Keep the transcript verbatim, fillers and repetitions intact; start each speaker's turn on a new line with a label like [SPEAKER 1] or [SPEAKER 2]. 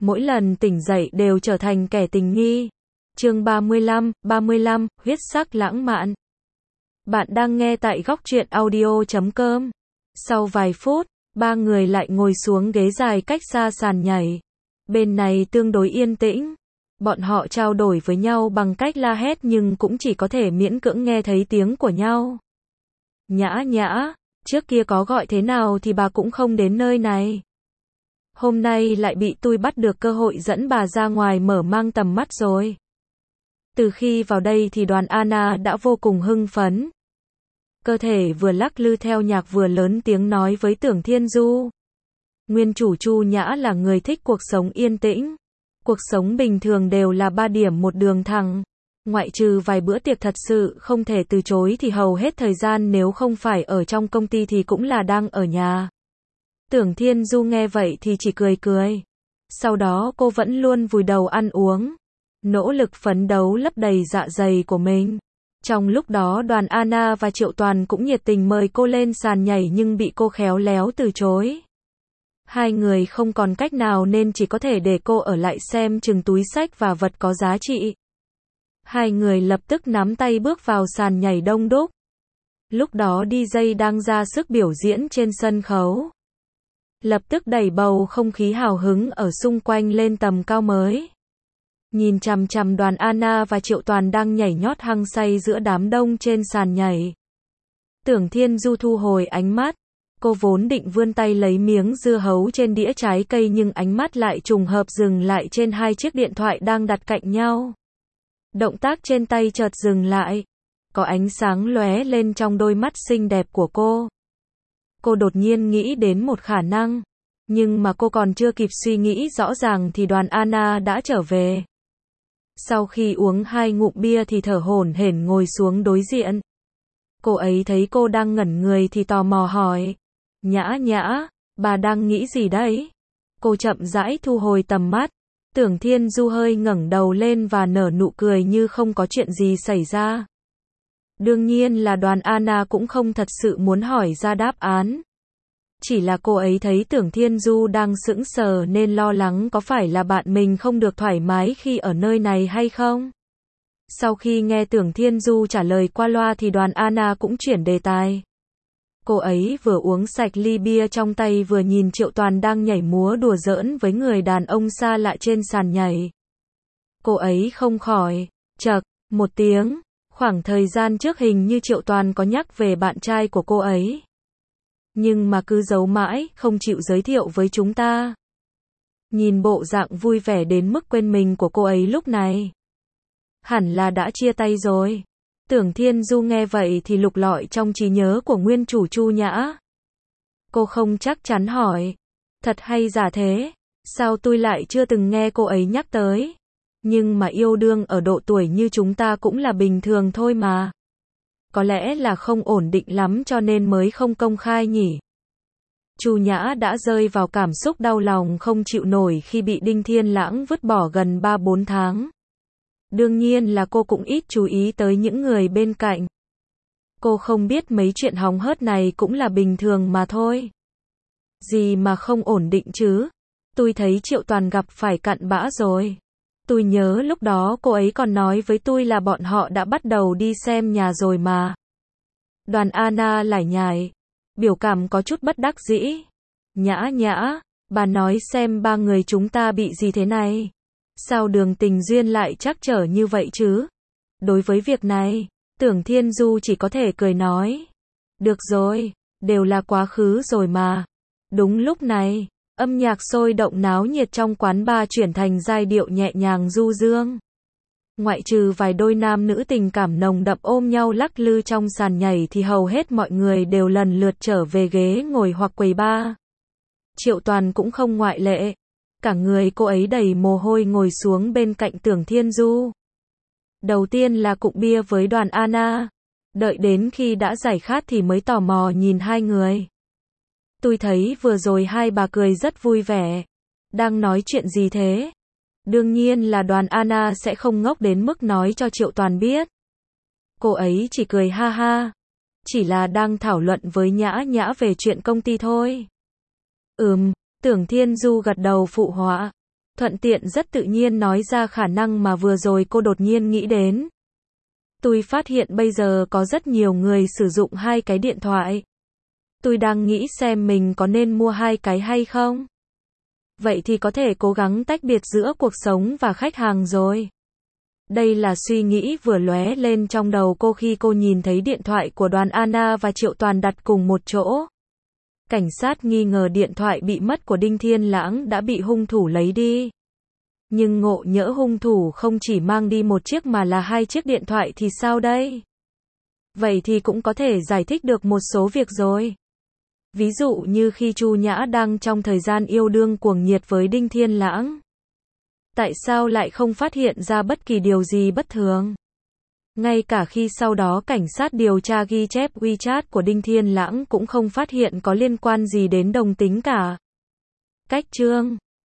[SPEAKER 1] mỗi lần tỉnh dậy đều trở thành kẻ tình nghi. Chương ba mươi lăm, ba mươi lăm, huyết sắc lãng mạn. Bạn đang nghe tại góc truyện audio chấm com. Sau vài phút, ba người lại ngồi xuống ghế dài cách xa sàn nhảy. Bên này tương đối yên tĩnh. Bọn họ trao đổi với nhau bằng cách la hét nhưng cũng chỉ có thể miễn cưỡng nghe thấy tiếng của nhau. Nhã Nhã, trước kia có gọi thế nào thì bà cũng không đến nơi này. Hôm nay lại bị tôi bắt được cơ hội dẫn bà ra ngoài mở mang tầm mắt rồi. Từ khi vào đây thì Đoàn Anna đã vô cùng hưng phấn. Cơ thể vừa lắc lư theo nhạc vừa lớn tiếng nói với Tưởng Thiên Du. Nguyên chủ Chu Nhã là người thích cuộc sống yên tĩnh. Cuộc sống bình thường đều là ba điểm một đường thẳng. Ngoại trừ vài bữa tiệc thật sự không thể từ chối thì hầu hết thời gian nếu không phải ở trong công ty thì cũng là đang ở nhà. Tưởng Thiên Du nghe vậy thì chỉ cười cười. Sau đó cô vẫn luôn vùi đầu ăn uống, nỗ lực phấn đấu lấp đầy dạ dày của mình. Trong lúc đó Đoàn Anna và Triệu Toàn cũng nhiệt tình mời cô lên sàn nhảy nhưng bị cô khéo léo từ chối. Hai người không còn cách nào nên chỉ có thể để cô ở lại xem chừng túi xách và vật có giá trị. Hai người lập tức nắm tay bước vào sàn nhảy đông đúc. Lúc đó đi jây đang ra sức biểu diễn trên sân khấu. Lập tức đẩy bầu không khí hào hứng ở xung quanh lên tầm cao mới. Nhìn chằm chằm Đoàn Anna và Triệu Toàn đang nhảy nhót hăng say giữa đám đông trên sàn nhảy. Tưởng Thiên Du thu hồi ánh mắt. Cô vốn định vươn tay lấy miếng dưa hấu trên đĩa trái cây nhưng ánh mắt lại trùng hợp dừng lại trên hai chiếc điện thoại đang đặt cạnh nhau. Động tác trên tay chợt dừng lại. Có ánh sáng lóe lên trong đôi mắt xinh đẹp của cô. Cô đột nhiên nghĩ đến một khả năng. Nhưng mà cô còn chưa kịp suy nghĩ rõ ràng thì Đoàn Anna đã trở về. Sau khi uống hai ngụm bia thì thở hổn hển ngồi xuống đối diện. Cô ấy thấy cô đang ngẩn người thì tò mò hỏi. Nhã Nhã, bà đang nghĩ gì đấy? Cô chậm rãi thu hồi tầm mắt. Tưởng Thiên Du hơi ngẩng đầu lên và nở nụ cười như không có chuyện gì xảy ra. Đương nhiên là Đoàn Anna cũng không thật sự muốn hỏi ra đáp án. Chỉ là cô ấy thấy Tưởng Thiên Du đang sững sờ nên lo lắng có phải là bạn mình không được thoải mái khi ở nơi này hay không? Sau khi nghe Tưởng Thiên Du trả lời qua loa thì Đoàn Anna cũng chuyển đề tài. Cô ấy vừa uống sạch ly bia trong tay vừa nhìn Triệu Toàn đang nhảy múa đùa giỡn với người đàn ông xa lạ trên sàn nhảy. Cô ấy không khỏi chậc một tiếng. Khoảng thời gian trước hình như Triệu Toàn có nhắc về bạn trai của cô ấy. Nhưng mà cứ giấu mãi, không chịu giới thiệu với chúng ta. Nhìn bộ dạng vui vẻ đến mức quên mình của cô ấy lúc này. Hẳn là đã chia tay rồi. Tưởng Thiên Du nghe vậy thì lục lọi trong trí nhớ của nguyên chủ Chu Nhã. Cô không chắc chắn hỏi. Thật hay giả thế? Sao tôi lại chưa từng nghe cô ấy nhắc tới? Nhưng mà yêu đương ở độ tuổi như chúng ta cũng là bình thường thôi mà. Có lẽ là không ổn định lắm cho nên mới không công khai nhỉ. Chu Nhã đã rơi vào cảm xúc đau lòng không chịu nổi khi bị Đinh Thiên Lãng vứt bỏ gần ba bốn tháng. Đương nhiên là cô cũng ít chú ý tới những người bên cạnh. Cô không biết mấy chuyện hóng hớt này cũng là bình thường mà thôi. Gì mà không ổn định chứ? Tôi thấy Triệu Toàn gặp phải cặn bã rồi. Tôi nhớ lúc đó cô ấy còn nói với tôi là bọn họ đã bắt đầu đi xem nhà rồi mà. Đoàn Anna lải nhải. Biểu cảm có chút bất đắc dĩ. Nhã Nhã, bà nói xem ba người chúng ta bị gì thế này? Sao đường tình duyên lại trắc trở như vậy chứ? Đối với việc này, Tưởng Thiên Du chỉ có thể cười nói. Được rồi, đều là quá khứ rồi mà. Đúng lúc này, âm nhạc sôi động náo nhiệt trong quán bar chuyển thành giai điệu nhẹ nhàng du dương. Ngoại trừ vài đôi nam nữ tình cảm nồng đậm ôm nhau lắc lư trong sàn nhảy thì hầu hết mọi người đều lần lượt trở về ghế ngồi hoặc quầy bar. Triệu Toàn cũng không ngoại lệ. Cả người cô ấy đầy mồ hôi ngồi xuống bên cạnh Tưởng Thiên Du. Đầu tiên là cụng bia với Đoàn Anna. Đợi đến khi đã giải khát thì mới tò mò nhìn hai người. Tôi thấy vừa rồi hai bà cười rất vui vẻ. Đang nói chuyện gì thế? Đương nhiên là Đoàn Anna sẽ không ngốc đến mức nói cho Triệu Toàn biết. Cô ấy chỉ cười ha ha. Chỉ là đang thảo luận với Nhã Nhã về chuyện công ty thôi. Ừm, Tưởng Thiên Du gật đầu phụ họa. Thuận tiện rất tự nhiên nói ra khả năng mà vừa rồi cô đột nhiên nghĩ đến. Tôi phát hiện bây giờ có rất nhiều người sử dụng hai cái điện thoại. Tôi đang nghĩ xem mình có nên mua hai cái hay không. Vậy thì có thể cố gắng tách biệt giữa cuộc sống và khách hàng rồi. Đây là suy nghĩ vừa lóe lên trong đầu cô khi cô nhìn thấy điện thoại của Đoàn Anna và Triệu Toàn đặt cùng một chỗ. Cảnh sát nghi ngờ điện thoại bị mất của Đinh Thiên Lãng đã bị hung thủ lấy đi. Nhưng ngộ nhỡ hung thủ không chỉ mang đi một chiếc mà là hai chiếc điện thoại thì sao đây? Vậy thì cũng có thể giải thích được một số việc rồi. Ví dụ như khi Chu Nhã đang trong thời gian yêu đương cuồng nhiệt với Đinh Thiên Lãng. Tại sao lại không phát hiện ra bất kỳ điều gì bất thường? Ngay cả khi sau đó cảnh sát điều tra ghi chép WeChat của Đinh Thiên Lãng cũng không phát hiện có liên quan gì đến đồng tính cả. Cách chương